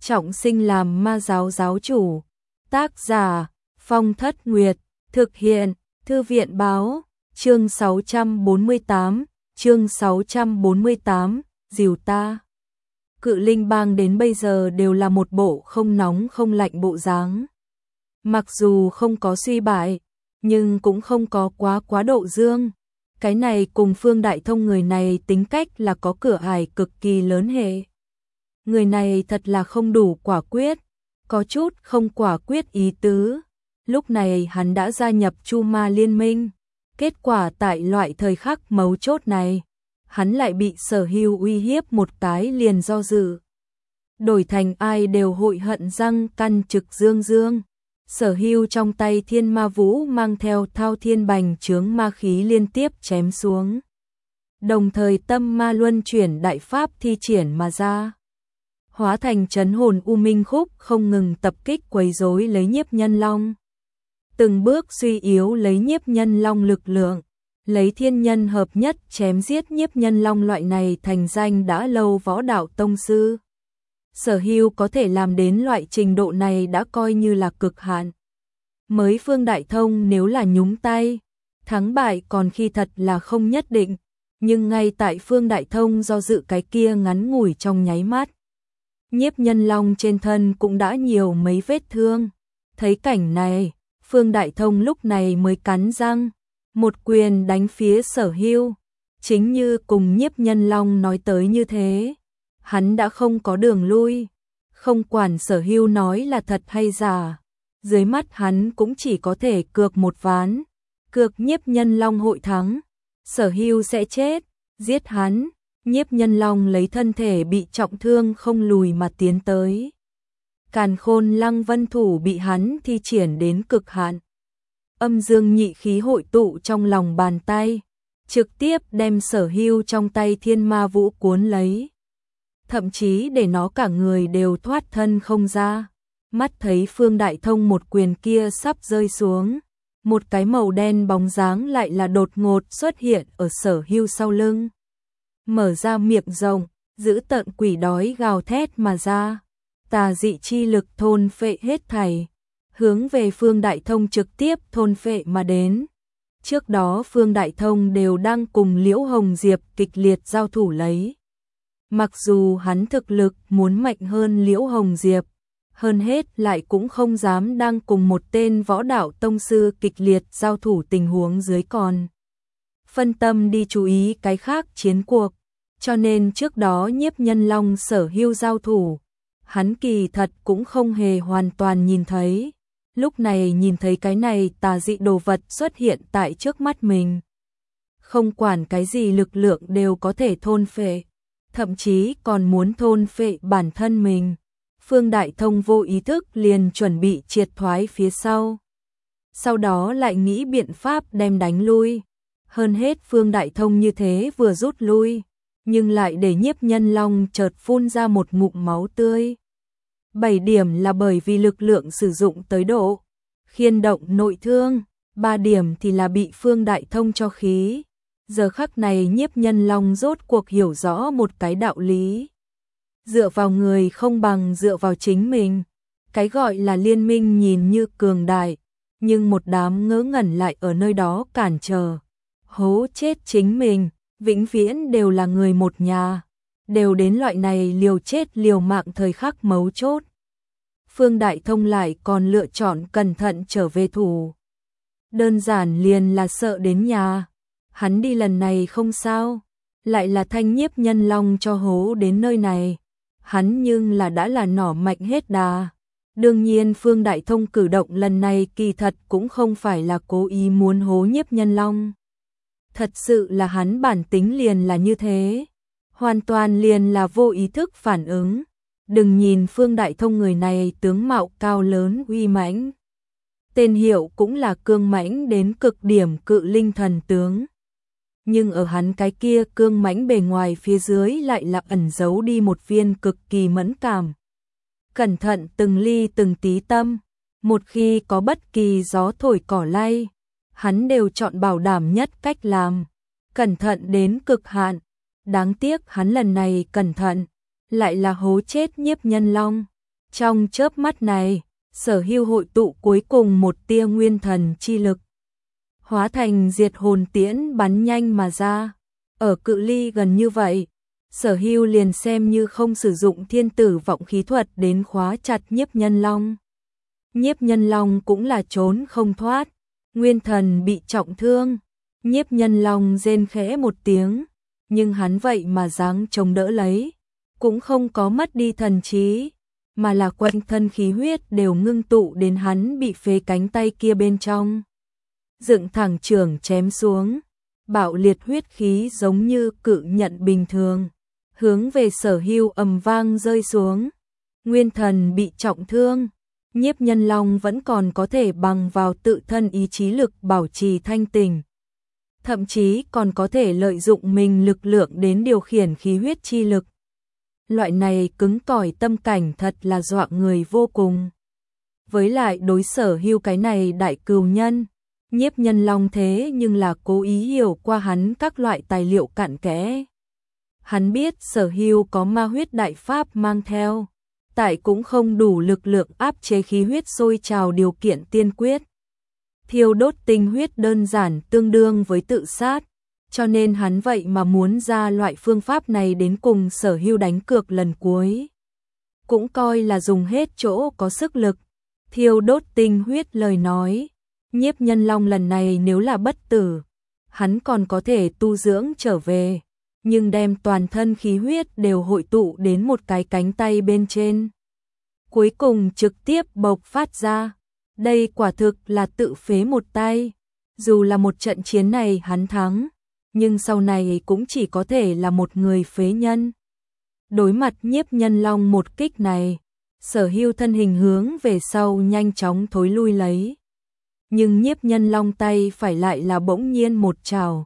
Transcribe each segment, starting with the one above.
trọng sinh làm ma giáo giáo chủ. Tác giả Phong Thất Nguyệt, thực hiện Thư viện Báo. Chương 648, chương 648, dìu ta. Cự Linh Bang đến bây giờ đều là một bộ không nóng không lạnh bộ dáng. Mặc dù không có suy bại, nhưng cũng không có quá độ dương. Cái này cùng Phương Đại Thông người này tính cách là có cửa ải cực kỳ lớn hệ. Người này thật là không đủ quả quyết, có chút không quả quyết ý tứ. Lúc này hắn đã gia nhập Chu Ma Liên Minh. Kết quả tại loại thời khắc mấu chốt này, hắn lại bị Sở Hưu uy hiếp một cái liền do dự. Đổi thành ai đều hội hận răng căn trực dương. Sở Hưu trong tay Thiên Ma Vũ mang theo thao thiên bành chướng ma khí liên tiếp chém xuống. Đồng thời tâm ma luân chuyển đại pháp thi triển mà ra. Hóa thành trấn hồn u minh khúc không ngừng tập kích quấy rối lấy Nhiếp Nhân Long. Từng bước suy yếu lấy Nhiếp Nhân Long lực lượng, lấy thiên nhân hợp nhất chém giết Nhiếp Nhân Long loại này thành danh đã lâu võ đạo tông sư. Sở Hưu có thể làm đến loại trình độ này đã coi như là cực hạn. Mới Phương Đại Thông nếu là nhúng tay, thắng bại còn khi thật là không nhất định, nhưng ngay tại Phương Đại Thông do dự cái kia ngắn ngủi trong nháy mắt, Nhiếp Nhân Long trên thân cũng đã nhiều mấy vết thương. Thấy cảnh này, Phương Đại Thông lúc này mới cắn răng, một quyền đánh phía Sở Hưu. Chính như cùng Nhiếp Nhân Long nói tới như thế, hắn đã không có đường lui, không quản Sở Hưu nói là thật hay giả, dưới mắt hắn cũng chỉ có thể cược một ván, cược Nhiếp Nhân Long hội thắng, Sở Hưu sẽ chết, giết hắn. Nhiếp Nhân Long lấy thân thể bị trọng thương không lùi mà tiến tới. Càn Khôn Lăng Vân thủ bị hắn thi triển đến cực hạn. Âm dương nhị khí hội tụ trong lòng bàn tay, trực tiếp đem Sở Hưu trong tay Thiên Ma Vũ cuốn lấy. Thậm chí để nó cả người đều thoát thân không ra. Mắt thấy Phương Đại Thông một quyền kia sắp rơi xuống, một cái màu đen bóng dáng lại là đột ngột xuất hiện ở Sở Hưu sau lưng. Mở ra miệng rộng, giữ tợn quỷ đói gào thét mà ra. Tà dị chi lực thôn phệ hết thảy, hướng về Phương Đại Thông trực tiếp thôn phệ mà đến. Trước đó Phương Đại Thông đều đang cùng Liễu Hồng Diệp kịch liệt giao thủ lấy. Mặc dù hắn thực lực muốn mạnh hơn Liễu Hồng Diệp, hơn hết lại cũng không dám đang cùng một tên võ đạo tông sư kịch liệt giao thủ tình huống dưới còn. Phân tâm đi chú ý cái khác chiến cuộc, cho nên trước đó Nhiếp Nhân Long Sở Hưu giao thủ, hắn kỳ thật cũng không hề hoàn toàn nhìn thấy. Lúc này nhìn thấy cái này tà dị đồ vật xuất hiện tại trước mắt mình. Không quản cái gì lực lượng đều có thể thôn phệ, thậm chí còn muốn thôn phệ bản thân mình. Phương Đại Thông vô ý thức liền chuẩn bị triệt thoái phía sau. Sau đó lại nghĩ biện pháp đem đánh lui. Hơn hết Phương Đại Thông như thế vừa rút lui, nhưng lại để Nhiếp Nhân Long chợt phun ra một ngụm máu tươi. 7 điểm là bởi vì lực lượng sử dụng tới độ khiên động nội thương, 3 điểm thì là bị Phương Đại Thông cho khí. Giờ khắc này Nhiếp Nhân Long rốt cuộc hiểu rõ một cái đạo lý. Dựa vào người không bằng dựa vào chính mình. Cái gọi là liên minh nhìn như cường đại, nhưng một đám ngớ ngẩn lại ở nơi đó cản trở, hố chết chính mình, vĩnh viễn đều là người một nhà, đều đến loại này liều chết liều mạng thời khắc mấu chốt. Phương Đại Thông lại còn lựa chọn cẩn thận trở về thủ. Đơn giản liền là sợ đến nhà. Hắn đi lần này không sao, lại là thanh Nhiếp Nhân Long cho hố đến nơi này. Hắn nhưng là đã là nỏ mạnh hết đà. Đương nhiên Phương Đại Thông cử động lần này kỳ thật cũng không phải là cố ý muốn hố Nhiếp Nhân Long. Thật sự là hắn bản tính liền là như thế. Hoàn toàn liền là vô ý thức phản ứng. Đừng nhìn Phương Đại Thông người này tướng mạo cao lớn uy mãnh. Tên hiệu cũng là cương mãnh đến cực điểm cự linh thần tướng. Nhưng ở hắn cái kia cương mãnh bề ngoài phía dưới lại là ẩn giấu đi một viên cực kỳ mẫn cảm. Cẩn thận từng ly từng tí tâm, một khi có bất kỳ gió thổi cỏ lay, hắn đều chọn bảo đảm nhất cách làm, cẩn thận đến cực hạn. Đáng tiếc hắn lần này cẩn thận, lại là hố chết Nhiếp Nhân Long. Trong chớp mắt này, Sở Hưu hội tụ cuối cùng một tia nguyên thần chi lực, hóa thành diệt hồn tiễn bắn nhanh mà ra. Ở cự ly gần như vậy, Sở Hưu liền xem như không sử dụng thiên tử vọng khí thuật đến khóa chặt Nhiếp Nhân Long. Nhiếp Nhân Long cũng là trốn không thoát, nguyên thần bị trọng thương. Nhiếp Nhân Long rên khẽ một tiếng, nhưng hắn vậy mà dáng chống đỡ lấy, cũng không có mất đi thần trí, mà là quanh thân khí huyết đều ngưng tụ đến hắn bị phế cánh tay kia bên trong. Dựng thẳng trường chém xuống, bạo liệt huyết khí giống như cự nhận bình thường, hướng về Sở Hưu ầm vang rơi xuống. Nguyên thần bị trọng thương, Nhiếp Nhân Long vẫn còn có thể bằng vào tự thân ý chí lực bảo trì thanh tỉnh, thậm chí còn có thể lợi dụng mình lực lượng đến điều khiển khí huyết chi lực. Loại này cứng cỏi tâm cảnh thật là dọa người vô cùng. Với lại đối Sở Hưu cái này đại cừu nhân, Nhiếp Nhân Long thế nhưng là cố ý hiểu qua hắn các loại tài liệu cặn kẽ. Hắn biết Sở Hưu có ma huyết đại pháp mang theo, tại cũng không đủ lực lượng áp chế khí huyết sôi trào điều kiện tiên quyết. Thiêu đốt tinh huyết đơn giản tương đương với tự sát, cho nên hắn vậy mà muốn ra loại phương pháp này đến cùng Sở Hưu đánh cược lần cuối. Cũng coi là dùng hết chỗ có sức lực, thiêu đốt tinh huyết lời nói. Nhiếp Nhân Long lần này nếu là bất tử, hắn còn có thể tu dưỡng trở về, nhưng đem toàn thân khí huyết đều hội tụ đến một cái cánh tay bên trên. Cuối cùng trực tiếp bộc phát ra, đây quả thực là tự phế một tay. Dù là một trận chiến này hắn thắng, nhưng sau này cũng chỉ có thể là một người phế nhân. Đối mặt Nhiếp Nhân Long một kích này, Sở Hưu thân hình hướng về sau nhanh chóng thối lui lấy. Nhưng Nhiếp Nhân Long tay phải lại là bỗng nhiên một trào.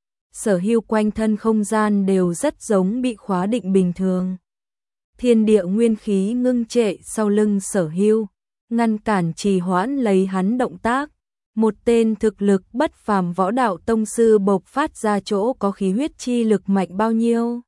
Sở Hưu quanh thân không gian đều rất giống bị khóa định bình thường. Thiên địa nguyên khí ngưng trệ sau lưng Sở Hưu, ngăn cản trì hoãn lấy hắn động tác. Một tên thực lực bất phàm võ đạo tông sư bộc phát ra chỗ có khí huyết chi lực mạnh bao nhiêu.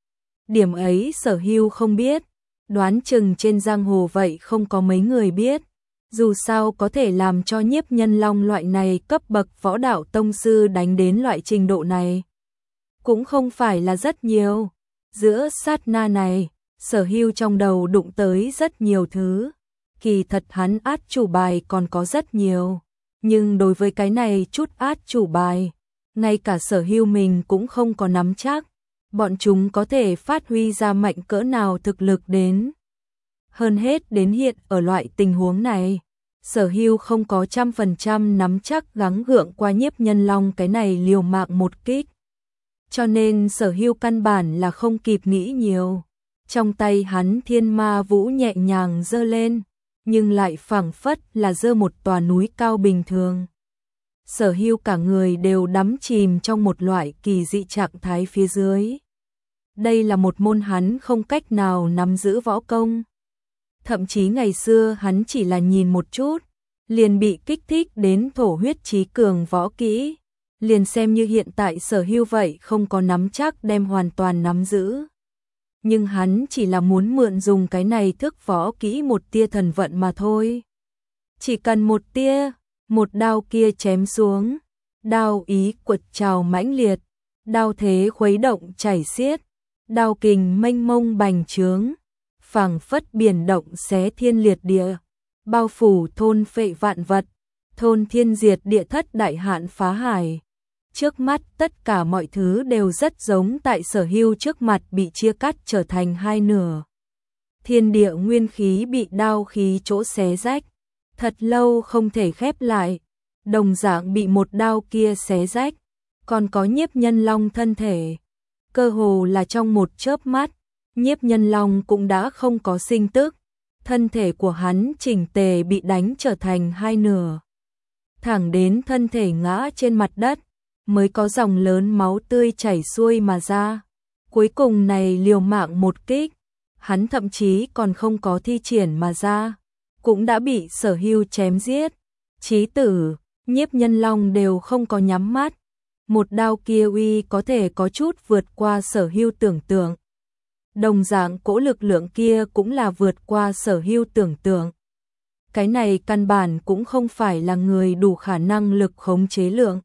Điểm ấy Sở Hưu không biết, đoán chừng trên giang hồ vậy không có mấy người biết. Dù sao có thể làm cho Nhiếp Nhân Long loại này cấp bậc võ đạo tông sư đánh đến loại trình độ này, cũng không phải là rất nhiều. Giữa sát na này, Sở Hưu trong đầu đụng tới rất nhiều thứ. Kỳ thật hắn át chủ bài còn có rất nhiều, nhưng đối với cái này chút át chủ bài, ngay cả Sở Hưu mình cũng không có nắm chắc, bọn chúng có thể phát huy ra mạnh cỡ nào thực lực đến. Hơn hết đến hiện ở loại tình huống này, Sở Hưu không có 100% nắm chắc gắng gượng qua Nhiếp Nhân Long cái này liều mạng một kích. Cho nên Sở Hưu căn bản là không kịp nghĩ nhiều. Trong tay hắn thiên ma vũ nhẹ nhàng giơ lên, nhưng lại phảng phất là giơ một tòa núi cao bình thường. Sở Hưu cả người đều đắm chìm trong một loại kỳ dị trạng thái phía dưới. Đây là một môn hắn không cách nào nắm giữ võ công. Thậm chí ngày xưa hắn chỉ là nhìn một chút, liền bị kích thích đến thổ huyết chí cường võ kỹ. Liền xem như hiện tại Sở Hưu vậy không có nắm chắc đem hoàn toàn nắm giữ. Nhưng hắn chỉ là muốn mượn dùng cái này thức võ kỹ một tia thần vận mà thôi. Chỉ cần một tia, một đao kia chém xuống, đao ý quật trào mãnh liệt, đao thế khuấy động chảy xiết, đao kình mênh mông bành trướng, phảng phất biển động xé thiên liệt địa, bao phủ thôn phệ vạn vật, thôn thiên diệt địa thất đại hạn phá hải. Trước mắt tất cả mọi thứ đều rất giống tại Sở Hưu trước mặt bị chia cắt trở thành hai nửa. Thiên địa nguyên khí bị đao khí chỗ xé rách, thật lâu không thể khép lại, đồng dạng bị một đao kia xé rách. Còn có Nhiếp Nhân Long thân thể, cơ hồ là trong một chớp mắt, Nhiếp Nhân Long cũng đã không có sinh tức, thân thể của hắn chỉnh tề bị đánh trở thành hai nửa. Thẳng đến thân thể ngã trên mặt đất, mới có dòng lớn máu tươi chảy xuôi mà ra. Cuối cùng này liều mạng một kích, hắn thậm chí còn không có thi triển mà ra, cũng đã bị Sở Hưu chém giết. Chí tử, Nhiếp Nhân Long đều không có nhắm mắt. Một đao kia uy có thể có chút vượt qua Sở Hưu tưởng tượng. Đồng dạng cỗ lực lượng kia cũng là vượt qua Sở Hưu tưởng tượng. Cái này căn bản cũng không phải là người đủ khả năng lực khống chế lượng,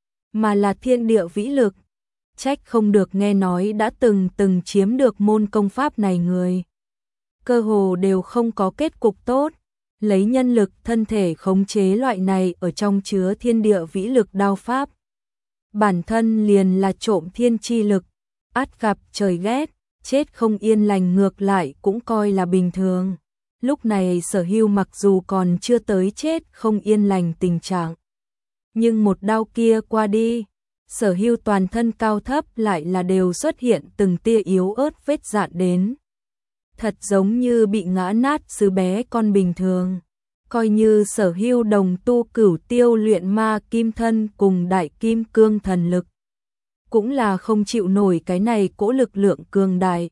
mà là thiên địa vĩ lực. Trách không được nghe nói đã từng chiếm được môn công pháp này người. Cơ hồ đều không có kết cục tốt, lấy nhân lực thân thể khống chế loại này ở trong chứa thiên địa vĩ lực đao pháp. Bản thân liền là trộm thiên chi lực, ắt gặp trời ghét, chết không yên lành ngược lại cũng coi là bình thường. Lúc này Sở Hưu mặc dù còn chưa tới chết không yên lành tình trạng, nhưng một đao kia qua đi, Sở Hưu toàn thân cao thấp lại là đều xuất hiện từng tia yếu ớt vết rạn đến. Thật giống như bị ngã nát sứ bé con bình thường. Coi như Sở Hưu đồng tu cửu tiêu luyện ma kim thân cùng đại kim cương thần lực, cũng là không chịu nổi cái này cỗ lực lượng cường đại.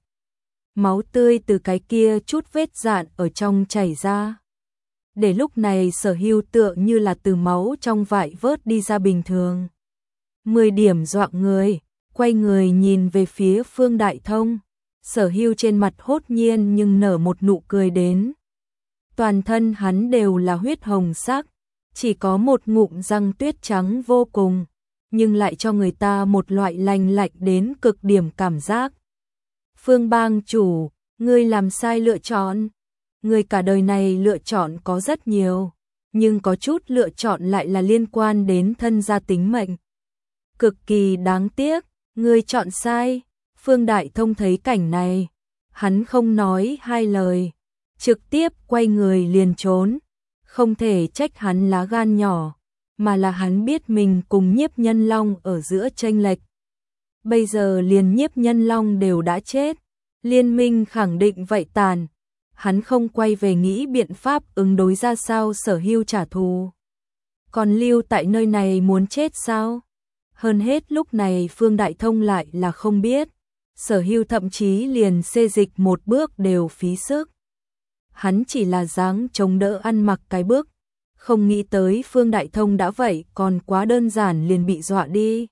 Máu tươi từ cái kia chút vết rạn ở trong chảy ra. Để lúc này Sở Hưu tựa như là từ máu trong vại vớt đi ra bình thường. 10 điểm dọa người, quay người nhìn về phía Phương Đại Thông. Sở Hưu trên mặt hốt nhiên nhưng nở một nụ cười đến. Toàn thân hắn đều là huyết hồng sắc, chỉ có một ngụm răng tuyết trắng vô cùng, nhưng lại cho người ta một loại lành lạnh đến cực điểm cảm giác. Phương bang chủ, ngươi làm sai lựa chọn. Ngươi cả đời này lựa chọn có rất nhiều, nhưng có chút lựa chọn lại là liên quan đến thân gia tính mệnh. Cực kỳ đáng tiếc, ngươi chọn sai. Phương Đại Thông thấy cảnh này, hắn không nói hai lời, trực tiếp quay người liền trốn. Không thể trách hắn lá gan nhỏ, mà là hắn biết mình cùng Nhiếp Nhân Long ở giữa chênh lệch. Bây giờ liền Nhiếp Nhân Long đều đã chết, liên minh khẳng định vậy tàn. Hắn không quay về nghĩ biện pháp ứng đối ra sao Sở Hưu trả thù. Còn lưu tại nơi này muốn chết sao? Hơn hết lúc này Phương Đại Thông lại là không biết. Sở Hưu thậm chí liền xê dịch một bước đều phí sức. Hắn chỉ là dáng chống đỡ ăn mặc cái bước. Không nghĩ tới Phương Đại Thông đã vậy còn quá đơn giản liền bị dọa đi.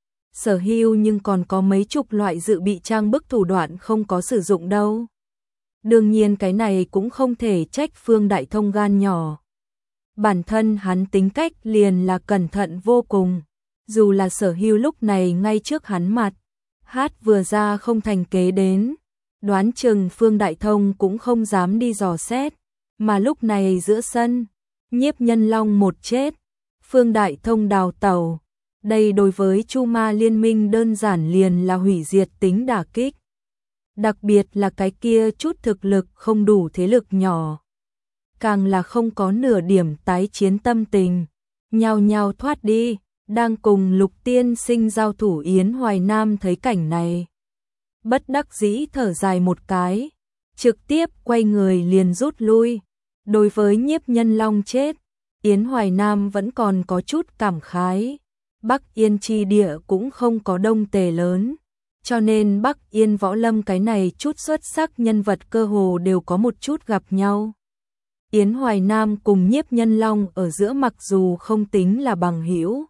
Sở Hưu nhưng còn có mấy chục loại dự bị trang bức thủ đoạn không có sử dụng đâu. Đương nhiên cái này cũng không thể trách Phương Đại Thông gan nhỏ. Bản thân hắn tính cách liền là cẩn thận vô cùng. Dù là Sở Hưu lúc này ngay trước hắn mặt, hát vừa ra không thành kế đến, đoán chừng Phương Đại Thông cũng không dám đi dò xét. Mà lúc này giữa sân, Nhiếp Nhân Long một chết, Phương Đại Thông đào tẩu. Đây đối với Chu Ma liên minh đơn giản liền là hủy diệt tính đả kích. Đặc biệt là cái kia chút thực lực không đủ thế lực nhỏ, càng là không có nửa điểm tái chiến tâm tình, nhao nhao thoát đi. Đang cùng Lục Tiên Sinh giao thủ Yến Hoài Nam thấy cảnh này, bất đắc dĩ thở dài một cái, trực tiếp quay người liền rút lui. Đối với Nhiếp Nhân Long chết, Yến Hoài Nam vẫn còn có chút cảm khái. Bắc Yên chi địa cũng không có đông tề lớn, cho nên Bắc Yên võ lâm cái này chút xuất sắc nhân vật cơ hồ đều có một chút gặp nhau. Yến Hoài Nam cùng Nhiếp Nhân Long ở giữa mặc dù không tính là bằng hữu,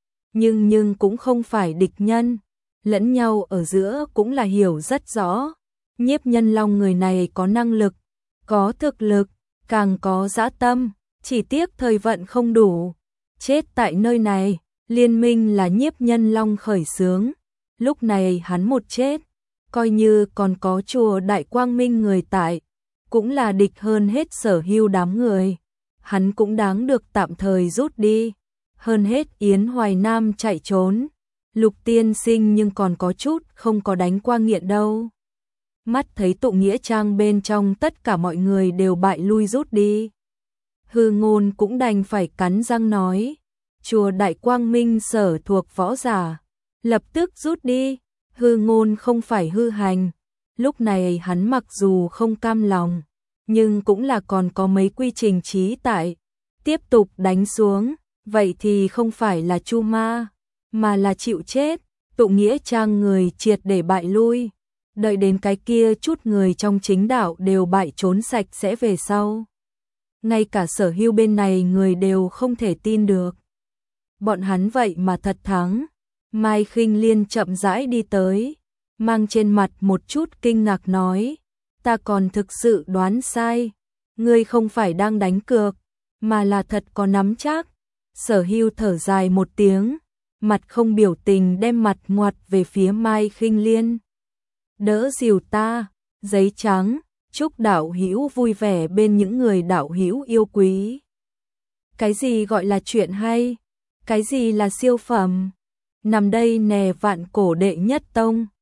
nhưng cũng không phải địch nhân, lẫn nhau ở giữa cũng là hiểu rất rõ. Nhiếp Nhân Long người này có năng lực, có thực lực, càng có dã tâm, chỉ tiếc thời vận không đủ, chết tại nơi này. Liên minh là Nhiếp Nhân Long khởi xướng, lúc này hắn một chết, coi như còn có chùa Đại Quang Minh người tại, cũng là địch hơn hết Sở Hưu đám người, hắn cũng đáng được tạm thời rút đi. Hơn hết Yến Hoài Nam chạy trốn, Lục Tiên Sinh nhưng còn có chút không có đánh qua nghiện đâu. Mắt thấy tụ nghĩa trang bên trong tất cả mọi người đều bại lui rút đi, Hư Ngôn cũng đành phải cắn răng nói, chùa Đại Quang Minh sở thuộc võ giả, lập tức rút đi. Hư Ngôn không phải hư hành, lúc này hắn mặc dù không cam lòng, nhưng cũng là còn có mấy quy trình trí tại, tiếp tục đánh xuống, vậy thì không phải là Chu Ma, mà là chịu chết. Tụ nghĩa trang người triệt để bại lui, đợi đến cái kia chút người trong chính đạo đều bại trốn sạch sẽ về sau. Ngay cả Sở Hưu bên này người đều không thể tin được. Bọn hắn vậy mà thật thắng. Mai Khinh Liên chậm rãi đi tới, mang trên mặt một chút kinh ngạc nói, ta còn thực sự đoán sai, ngươi không phải đang đánh cược, mà là thật có nắm chắc. Sở Hưu thở dài một tiếng, mặt không biểu tình đem mặt ngoặt về phía Mai Khinh Liên. Đỡ dìu ta, giấy trắng, chúc đạo hữu vui vẻ bên những người đạo hữu yêu quý. Cái gì gọi là chuyện hay? Cái gì là siêu phẩm? Nằm đây nè vạn cổ đệ nhất tông.